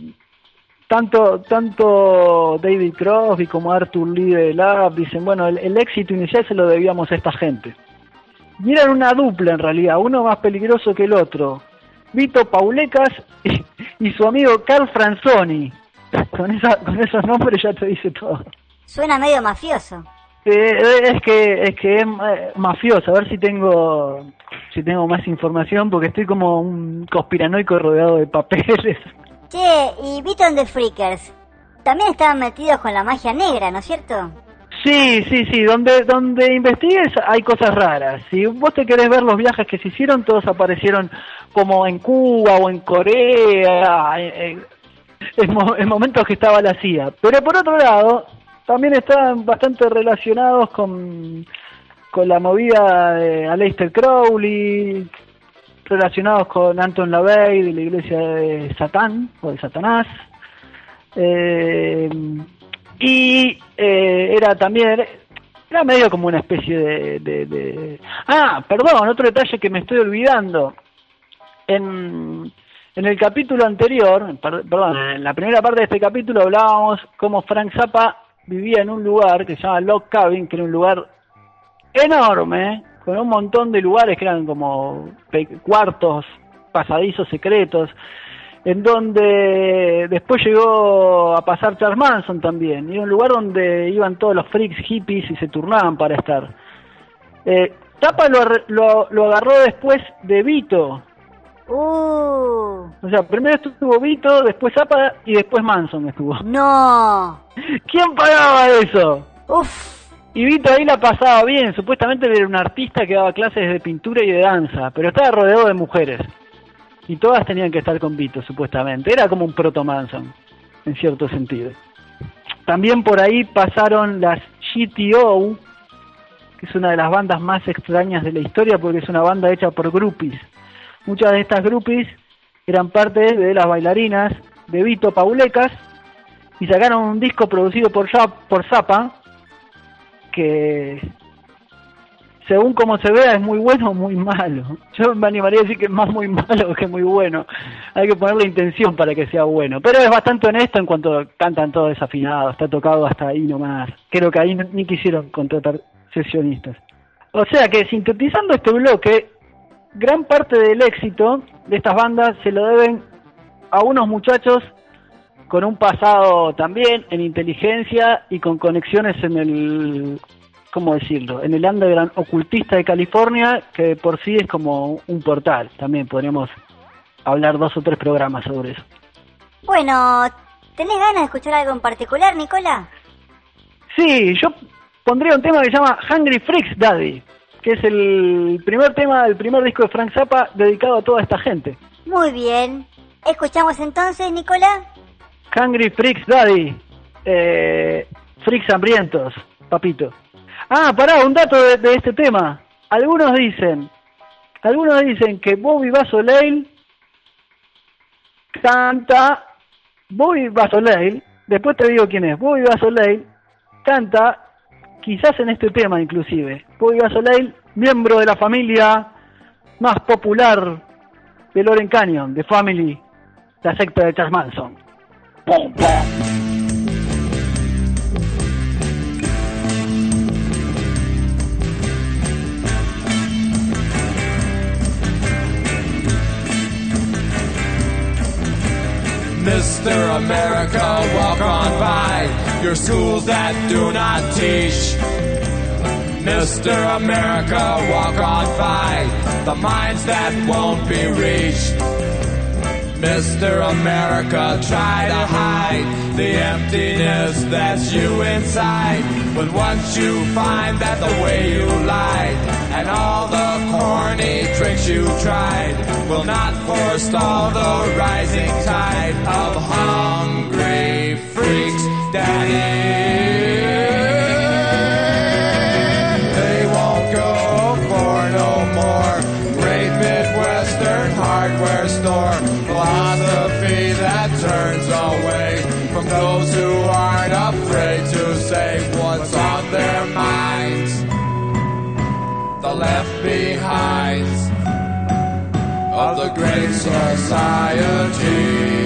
tanto tanto David Crosby como Arthur Lee de Lab dicen, bueno, el, el éxito inicial se lo debíamos a esta gente. Y eran una dupla en realidad, uno más peligroso que el otro. Vito Paulecas y, y su amigo Carl Franzoni. Con, esa, con esos nombres ya te dice todo. Suena medio mafioso. Eh, es que es que es mafioso. A ver si tengo si tengo más información, porque estoy como un conspiranoico rodeado de papeles. Che, y Vito and the Freakers también estaban metidos con la magia negra, ¿no es cierto? Sí, sí, sí, donde donde investigues hay cosas raras. Si vos te querés ver los viajes que se hicieron, todos aparecieron como en Cuba o en Corea, en, en, en momentos que estaba la C I A. Pero por otro lado, también estaban bastante relacionados con, con la movida de Aleister Crowley, relacionados con Anton LaVey de la iglesia de Satán, o de Satanás. Eh... Y eh, era también, era medio como una especie de, de, de... Ah, perdón, otro detalle que me estoy olvidando. En, en el capítulo anterior, per, perdón, en la primera parte de este capítulo hablábamos cómo Frank Zappa vivía en un lugar que se llama Log Cabin, que era un lugar enorme, con un montón de lugares que eran como cuartos, pasadizos secretos, en donde después llegó a pasar Charles Manson también, y era un lugar donde iban todos los freaks hippies y se turnaban para estar. Eh, Zappa lo, lo, lo agarró después de Vito. Uh. O sea, primero estuvo Vito, después Zappa y después Manson estuvo. No. ¿Quién pagaba eso? Uf. Y Vito ahí la pasaba bien, supuestamente era un artista que daba clases de pintura y de danza, pero estaba rodeado de mujeres. Y todas tenían que estar con Vito, supuestamente. Era como un proto Manson, en cierto sentido. También por ahí pasaron las G T O, que es una de las bandas más extrañas de la historia, porque es una banda hecha por groupies. Muchas de estas groupies eran parte de las bailarinas de Vito Paulecas, y sacaron un disco producido por, por Zappa, que... según como se vea es muy bueno o muy malo. Yo me animaría a decir que es más muy malo que muy bueno. Hay que ponerle intención para que sea bueno. Pero es bastante honesto en cuanto cantan todos desafinados. Está tocado hasta ahí nomás. Creo que ahí ni quisieron contratar sesionistas. O sea que sintetizando este bloque, gran parte del éxito de estas bandas se lo deben a unos muchachos con un pasado también en inteligencia y con conexiones en el... ¿cómo decirlo? En el underground ocultista de California, que por sí es como un portal. También podríamos hablar dos o tres programas sobre eso. Bueno, ¿Tenés ganas de escuchar algo en particular, Nicola? Sí, yo pondría un tema que se llama Hungry Freaks Daddy, que es el primer tema del primer disco de Frank Zappa dedicado a toda esta gente. Muy bien. ¿Escuchamos entonces, Nicola? Hungry Freaks Daddy. Eh, freaks hambrientos, papito. Ah, pará, un dato de, de este tema. Algunos dicen, algunos dicen que Bobby Basoleil canta, Bobby Basoleil, después te digo quién es, Bobby Basoleil canta, quizás en este tema inclusive, Bobby Basoleil, miembro de la familia más popular de Loren Canyon, de Family, la secta de Charles Manson. ¡Pum, pum! Mister America, walk on by your schools that do not teach. Mister America, walk on by the minds that won't be reached. Mister America, try to hide the emptiness that's you inside. But once you find that the way you lied and all the corny tricks you tried will not forestall the rising tide of hungry freaks, Daddy. They won't go for no more great Midwestern hardware store philosophy that turns away from those who aren't afraid to say what's on their minds. The left behinds of the great society.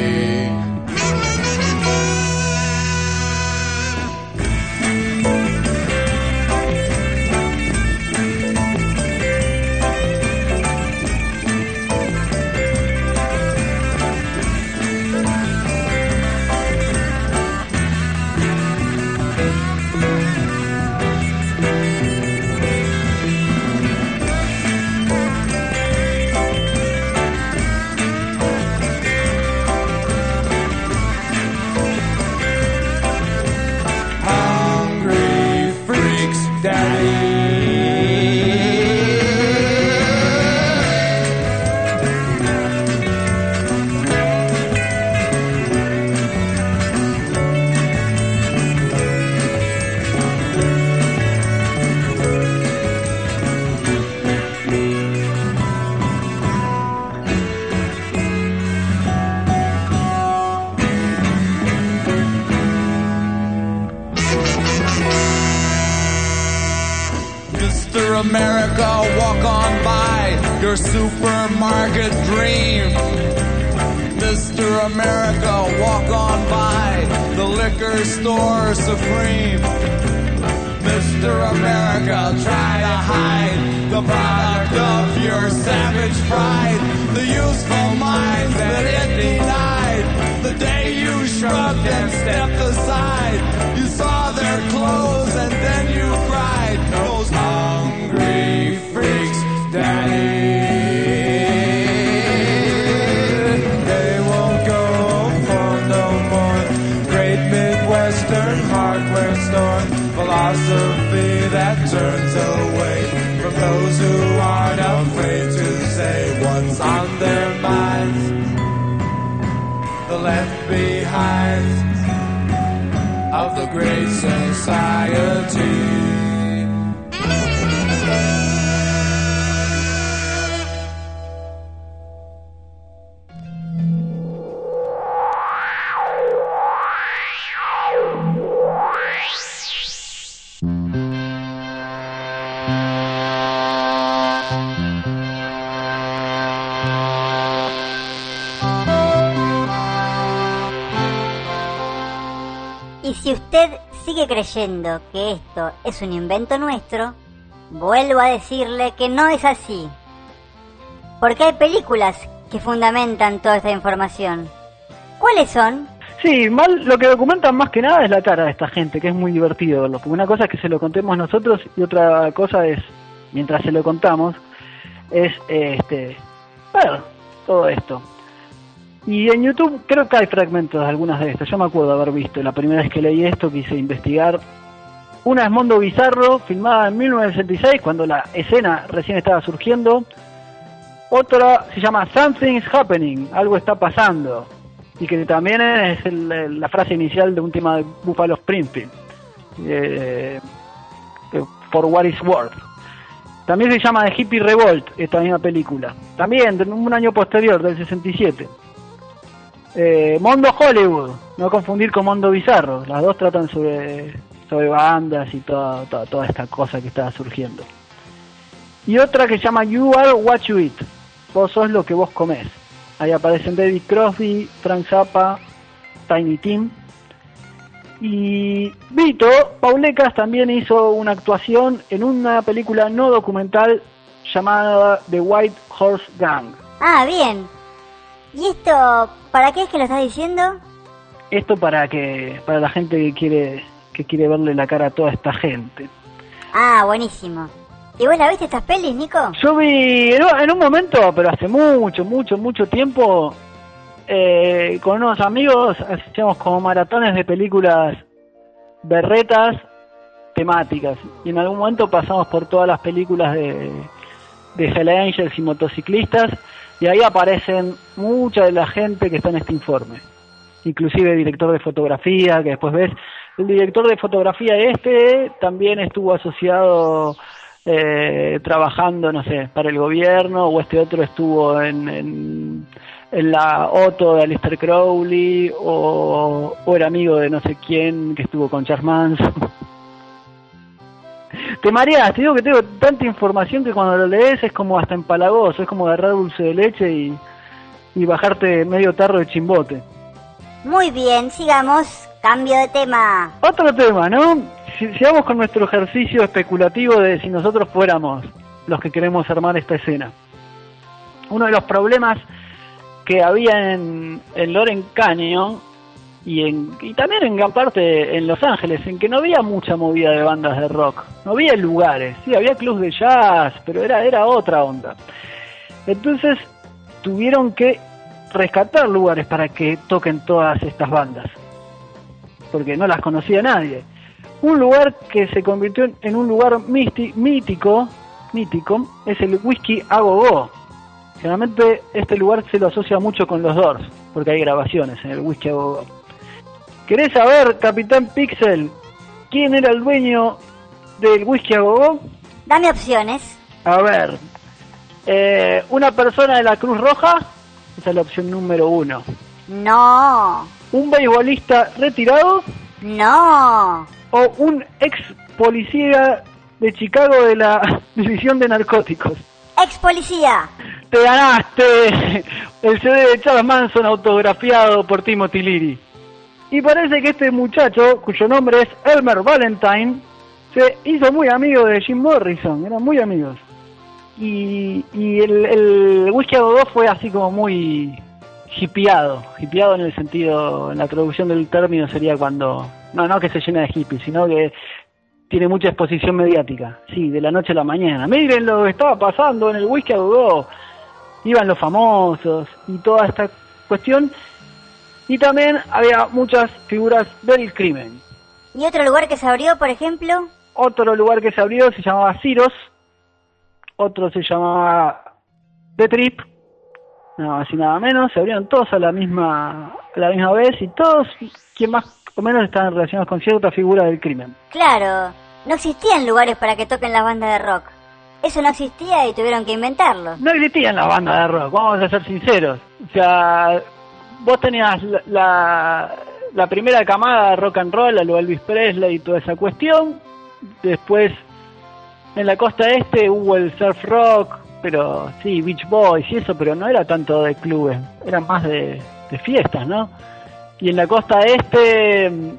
America, walk on by your supermarket dream. Mister America, walk on by the liquor store supreme. Mister America, try to hide the product of your savage pride, the useful minds that it denied. The day you shrugged and stepped aside, you saw their clothes and then you cried. Those hungry freaks, Daddy. They won't go for no more great Midwestern hardware store philosophy that turns away from those who aren't afraid to say what's on their minds. The left behind of the great society. Y si usted sigue creyendo que esto es un invento nuestro, vuelvo a decirle que no es así. Porque hay películas que fundamentan toda esta información. ¿Cuáles son? Sí, mal, lo que documentan más que nada es la cara de esta gente, que es muy divertido verlo. Porque una cosa es que se lo contemos nosotros y otra cosa es, mientras se lo contamos, es este ver todo esto. Y en YouTube creo que hay fragmentos de algunas de estas. Yo me acuerdo haber visto, la primera vez que leí esto quise investigar. Una es Mundo Bizarro, filmada en mil novecientos sesenta y seis, cuando la escena recién estaba surgiendo. Otra se llama Something's Happening, algo está pasando. Y que también es el, la frase inicial de un tema de Buffalo Springfield. Eh, For What It's Worth. También se llama The Hippie Revolt, esta misma película. También de un año posterior, del sesenta y siete. Eh, Mondo Hollywood, no confundir con Mondo Bizarro. Las dos tratan sobre, sobre bandas y toda, toda, toda esta cosa que está surgiendo. Y otra que se llama You Are What You Eat. Vos sos lo que vos comés. Ahí aparecen David Crosby, Frank Zappa, Tiny Tim. Y Vito Paulecas también hizo una actuación en una película no documental llamada The White Horse Gang. Ah, bien. ¿Y esto para qué es que lo estás diciendo? Esto para que para la gente que quiere que quiere verle la cara a toda esta gente. Ah, buenísimo. ¿Y vos la viste estas pelis, Nico? Yo vi en un, en un momento, pero hace mucho, mucho, mucho tiempo, eh, con unos amigos hacíamos como maratones de películas berretas temáticas. Y en algún momento pasamos por todas las películas de, de Hell Angels y motociclistas, y ahí aparecen mucha de la gente que está en este informe. Inclusive el director de fotografía, que después ves, el director de fotografía este también estuvo asociado... Eh, trabajando, no sé, para el gobierno, o este otro estuvo en, en, en la Otto de Aleister Crowley, o, o era amigo de no sé quién que estuvo con Charles Manson. Te mareas, te digo que tengo tanta información que cuando lo lees es como hasta empalagoso, es como agarrar dulce de leche y, y bajarte medio tarro de chimbote. Muy bien, sigamos, cambio de tema. Otro tema, ¿no? Si, sigamos con nuestro ejercicio especulativo de si nosotros fuéramos los que queremos armar esta escena. Uno de los problemas que había en, en Loren Canyon y, en, y también en gran parte en Los Ángeles, en que no había mucha movida de bandas de rock, no había lugares, sí, había clubs de jazz, pero era, era otra onda. Entonces tuvieron que rescatar lugares para que toquen todas estas bandas, porque no las conocía nadie. Un lugar que se convirtió en un lugar místi- mítico, mítico es el Whisky a Go Go. Generalmente este lugar se lo asocia mucho con los Doors, porque hay grabaciones en el Whisky a Go Go. ¿Querés saber, Capitán Pixel, quién era el dueño del Whisky a Go Go? Dame opciones. A ver, eh, una persona de la Cruz Roja, esa es la opción número uno. No. Un beisbolista retirado. No. O un ex policía de Chicago de la División de Narcóticos. Ex policía. Te ganaste el C D de Charles Manson autografiado por Timothy Leary. Y parece que este muchacho, cuyo nombre es Elmer Valentine, se hizo muy amigo de Jim Morrison, eran muy amigos. Y, y el, el Whisky a Go Go fue así como muy hippieado, hippieado en el sentido, en la traducción del término sería cuando, no, no que se llena de hippies, sino que tiene mucha exposición mediática, sí, de la noche a la mañana. Miren lo que estaba pasando en el Whisky a Go Go, iban los famosos y toda esta cuestión, y también había muchas figuras del crimen. ¿Y otro lugar que se abrió, por ejemplo? Otro lugar que se abrió se llamaba Ciros, otro se llamaba The Trip, no, así nada menos, se abrieron todos a la misma a la misma vez y todos, quien más o menos estaban relacionados con cierta figura del crimen. Claro, no existían lugares para que toquen las bandas de rock. Eso no existía y tuvieron que inventarlo. No existían las bandas de rock, vamos a ser sinceros. O sea, vos tenías la, la, la primera camada de rock and roll, a lo Elvis Presley y toda esa cuestión. Después, en la costa este hubo el surf rock, pero sí, Beach Boys y eso, pero no era tanto de clubes, era más de, de fiestas, ¿no? Y en la costa este, el,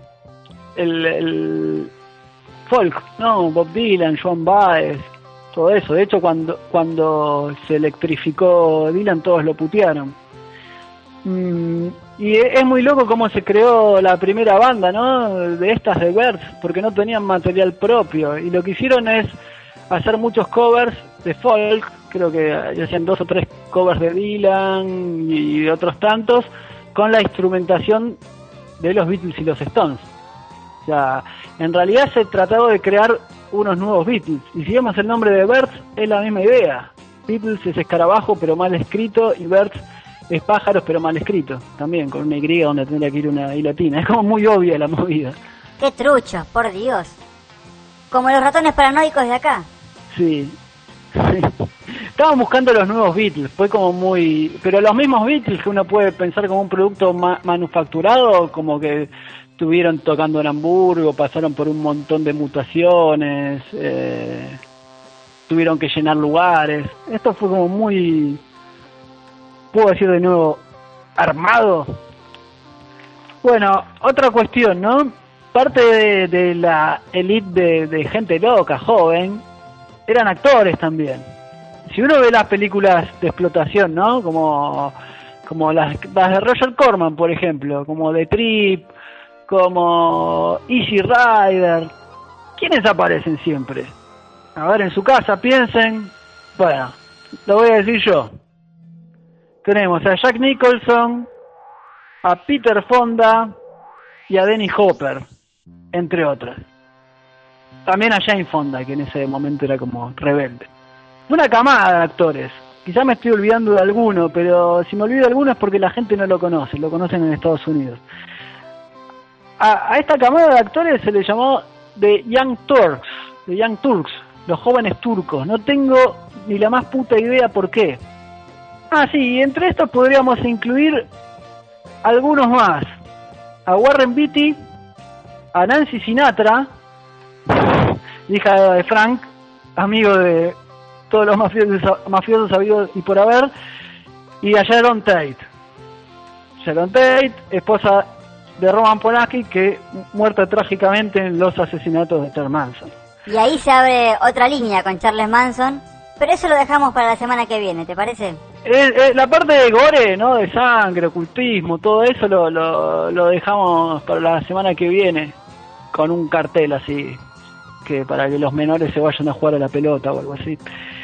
el folk, ¿no? Bob Dylan, Joan Baez, todo eso. De hecho, cuando cuando se electrificó Dylan, todos lo putearon. Mm, y es muy loco cómo se creó la primera banda, ¿no? De estas de Birds, porque no tenían material propio. Y lo que hicieron es hacer muchos covers de folk, que creo que hacían dos o tres covers de Dylan y otros tantos, con la instrumentación de los Beatles y los Stones. O sea, en realidad se trataba de crear unos nuevos Beatles, y si vemos el nombre de Birds, es la misma idea. Beatles es escarabajo pero mal escrito, y Birds es pájaros pero mal escrito, también con una Y donde tendría que ir una I latina. Es como muy obvia la movida. ¡Qué trucho, por Dios! Como los ratones paranoicos de acá. Sí. Estaban buscando los nuevos Beatles, fue como muy... Pero los mismos Beatles que uno puede pensar como un producto ma- manufacturado, como que estuvieron tocando en Hamburgo, pasaron por un montón de mutaciones, eh, tuvieron que llenar lugares. Esto fue como muy... ¿Puedo decir de nuevo? Armado. Bueno, otra cuestión, ¿no? Parte de, de la elite de, de gente loca, joven, eran actores también. Si uno ve las películas de explotación, ¿no? Como, como las, las de Roger Corman, por ejemplo, como The Trip, como Easy Rider, ¿quiénes aparecen siempre? A ver, en su casa, piensen. Bueno, lo voy a decir yo. Tenemos a Jack Nicholson, a Peter Fonda y a Dennis Hopper, entre otras. También a Jane Fonda, que en ese momento era como rebelde. Una camada de actores. Quizá me estoy olvidando de alguno, pero si me olvido de alguno es porque la gente no lo conoce, lo conocen en Estados Unidos. A, a esta camada de actores se le llamó The Young Turks, The Young Turks, los jóvenes turcos. No tengo ni la más puta idea por qué. Ah, sí, y entre estos podríamos incluir algunos más. A Warren Beatty, a Nancy Sinatra, hija de Frank, amigo de todos los mafiosos, mafiosos habidos y por haber, y a Sharon Tate. Sharon Tate, esposa de Roman Polanski, que muerta trágicamente en los asesinatos de Charles Manson. Y ahí se abre otra línea con Charles Manson, pero eso lo dejamos para la semana que viene, ¿te parece? Eh, eh, la parte de gore, ¿no? De sangre, ocultismo, todo eso lo, lo, lo dejamos para la semana que viene, con un cartel así, que para que los menores se vayan a jugar a la pelota o algo así.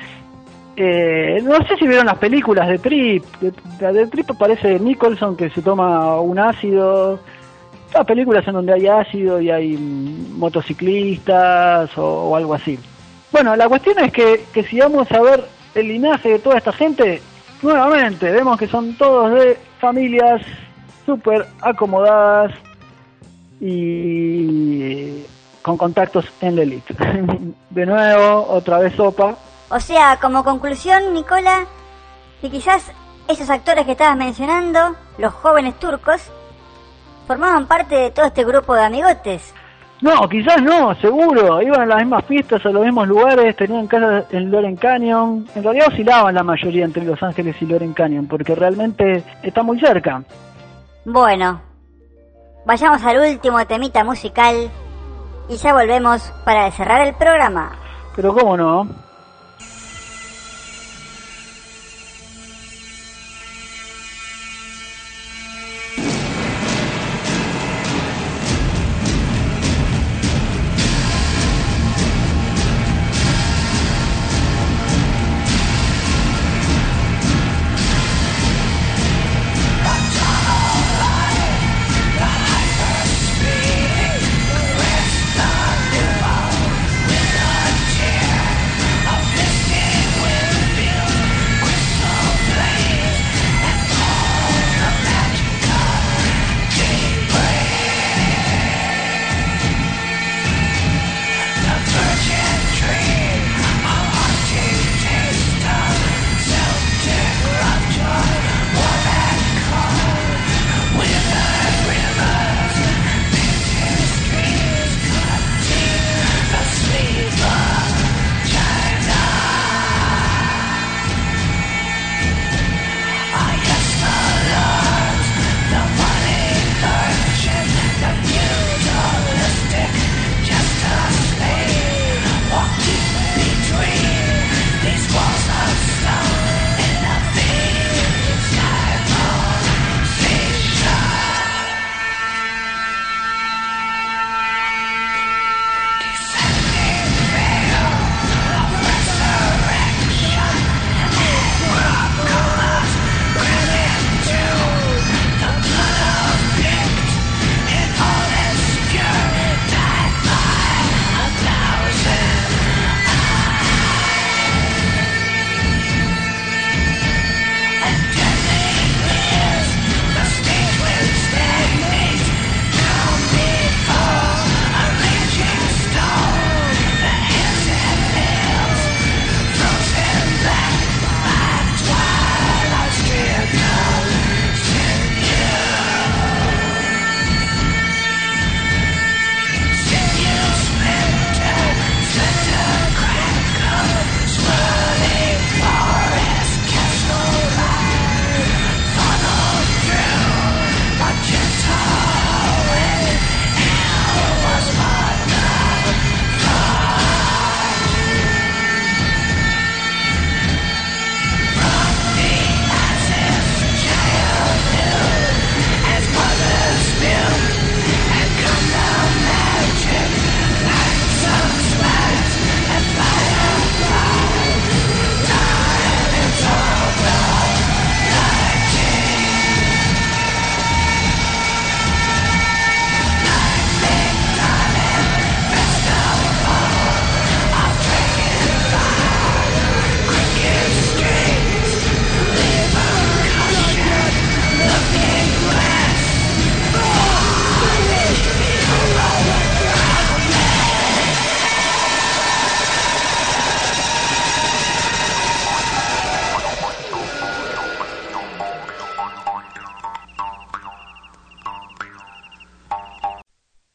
Eh, no sé si vieron las películas de Trip. De, de, de Trip aparece Nicholson que se toma un ácido. Las películas en donde hay ácido y hay mm, motociclistas o, o algo así. Bueno, la cuestión es que, que si vamos a ver el linaje de toda esta gente, nuevamente vemos que son todos de familias súper acomodadas y con contactos en la elite. De nuevo, otra vez sopa. O sea, como conclusión, Nicola, que quizás esos actores que estabas mencionando, los jóvenes turcos, formaban parte de todo este grupo de amigotes. No, quizás no, seguro. Iban a las mismas fiestas, a los mismos lugares, tenían casas en Loren Canyon. En realidad oscilaban la mayoría entre Los Ángeles y Loren Canyon, porque realmente está muy cerca. Bueno, vayamos al último temita musical y ya volvemos para cerrar el programa. Pero cómo no. Speak with a tear.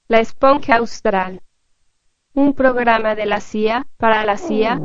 La Esponja Austral. Un programa de la C I A para la C I A.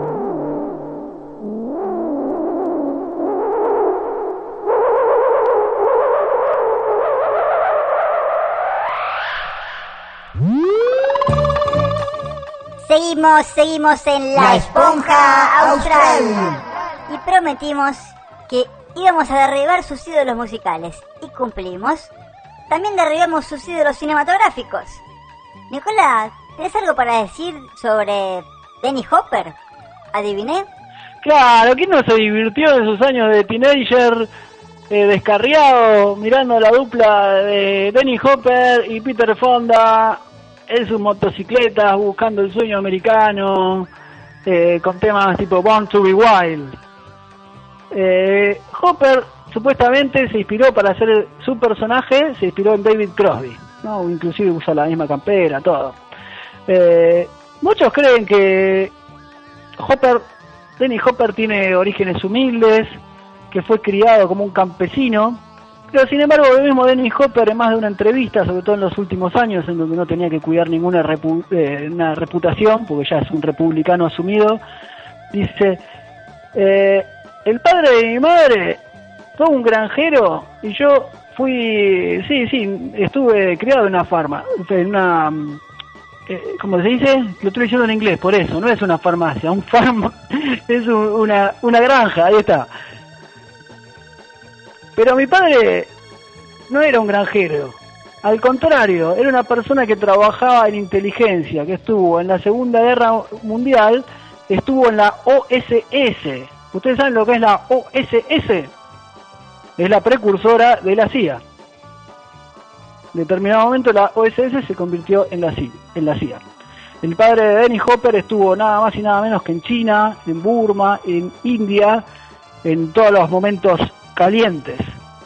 Seguimos, seguimos en La, La Esponja Esponja Austral. Austral. Y prometimos que íbamos a derribar sus ídolos musicales. Y cumplimos. También derribamos sus ídolos cinematográficos. Nicolás, ¿tenés algo para decir sobre Dennis Hopper? ¿Adiviné? Claro, ¿quién no se divirtió en sus años de teenager eh, descarriado mirando la dupla de Dennis Hopper y Peter Fonda en sus motocicletas buscando el sueño americano eh, con temas tipo Born to be Wild? Eh, Hopper supuestamente se inspiró para hacer su personaje, se inspiró en David Crosby, ¿no? Inclusive usa la misma campera, todo. Eh, muchos creen que Hopper, Dennis Hopper tiene orígenes humildes, que fue criado como un campesino, pero sin embargo el mismo Dennis Hopper en más de una entrevista, sobre todo en los últimos años, en donde no tenía que cuidar ninguna repu eh, una reputación, porque ya es un republicano asumido, dice, eh, el padre de mi madre fue un granjero y yo fui, sí, sí, estuve criado en una farma, en una, eh, ¿cómo se dice? Lo estoy diciendo en inglés, por eso, no es una farmacia, un farm es un, una, una granja, ahí está. Pero mi padre no era un granjero, al contrario, era una persona que trabajaba en inteligencia, que estuvo en la Segunda Guerra Mundial, estuvo en la O S S. ¿Ustedes saben lo que es la O S S? Es la precursora de la C I A. En determinado momento la O S S se convirtió en la C I A. En la C I A. El padre de Dennis Hopper estuvo nada más y nada menos que en China, en Burma, en India, en todos los momentos calientes.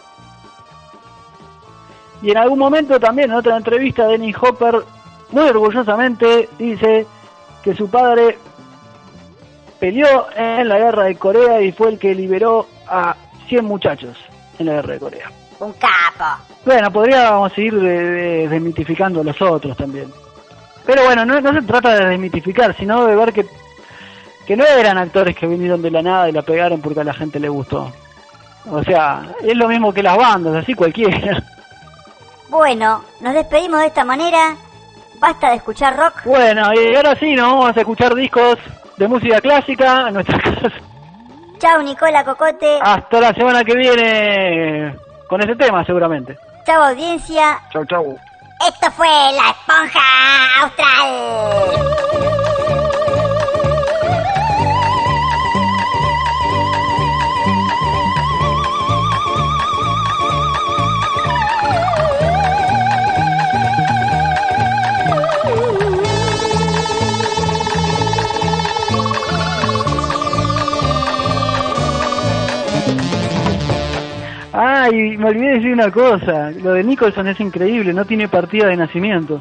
Y en algún momento también, en otra entrevista, Dennis Hopper muy orgullosamente dice que su padre peleó en la guerra de Corea y fue el que liberó a cien muchachos en la guerra de Corea. Un capo. Bueno, podríamos seguir de, de, desmitificando a los otros también. Pero bueno, no, no se trata de desmitificar, sino de ver que, que no eran actores que vinieron de la nada y la pegaron porque a la gente le gustó. O sea, es lo mismo que las bandas, así cualquiera. Bueno, nos despedimos de esta manera. Basta de escuchar rock. Bueno, y ahora sí, nos vamos a escuchar discos de música clásica en nuestra casa. Chau, Nicola Cocote. Hasta la semana que viene con ese tema, seguramente. Chau, audiencia. Chau, chau. Esto fue La Esponja Austral. Ay, me olvidé de decir una cosa. Lo de Nicholson es increíble, no tiene partida de nacimiento.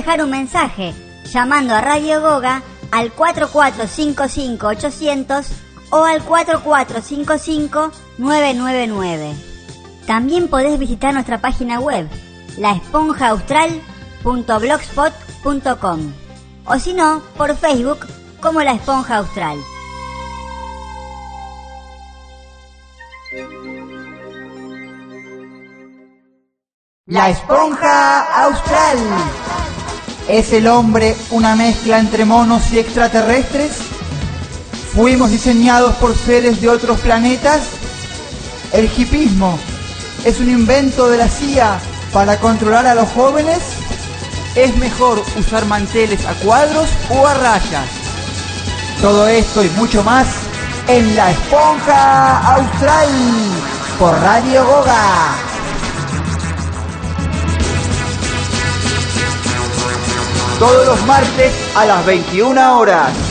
dejar un mensaje llamando a Radio Goga al cuatro cuatro cinco cinco ochocientos o al cuatro cuatro cinco cinco nueve nueve nueve. También podés visitar nuestra página web, la esponja austral punto blogspot punto com, o si no, por Facebook como La Esponja Austral. La Esponja Austral. ¿Es el hombre una mezcla entre monos y extraterrestres? ¿Fuimos diseñados por seres de otros planetas? ¿El hipismo es un invento de la C I A para controlar a los jóvenes? ¿Es mejor usar manteles a cuadros o a rayas? Todo esto y mucho más en La Esponja Austral por Radio Goga. Todos los martes a las veintiuna horas.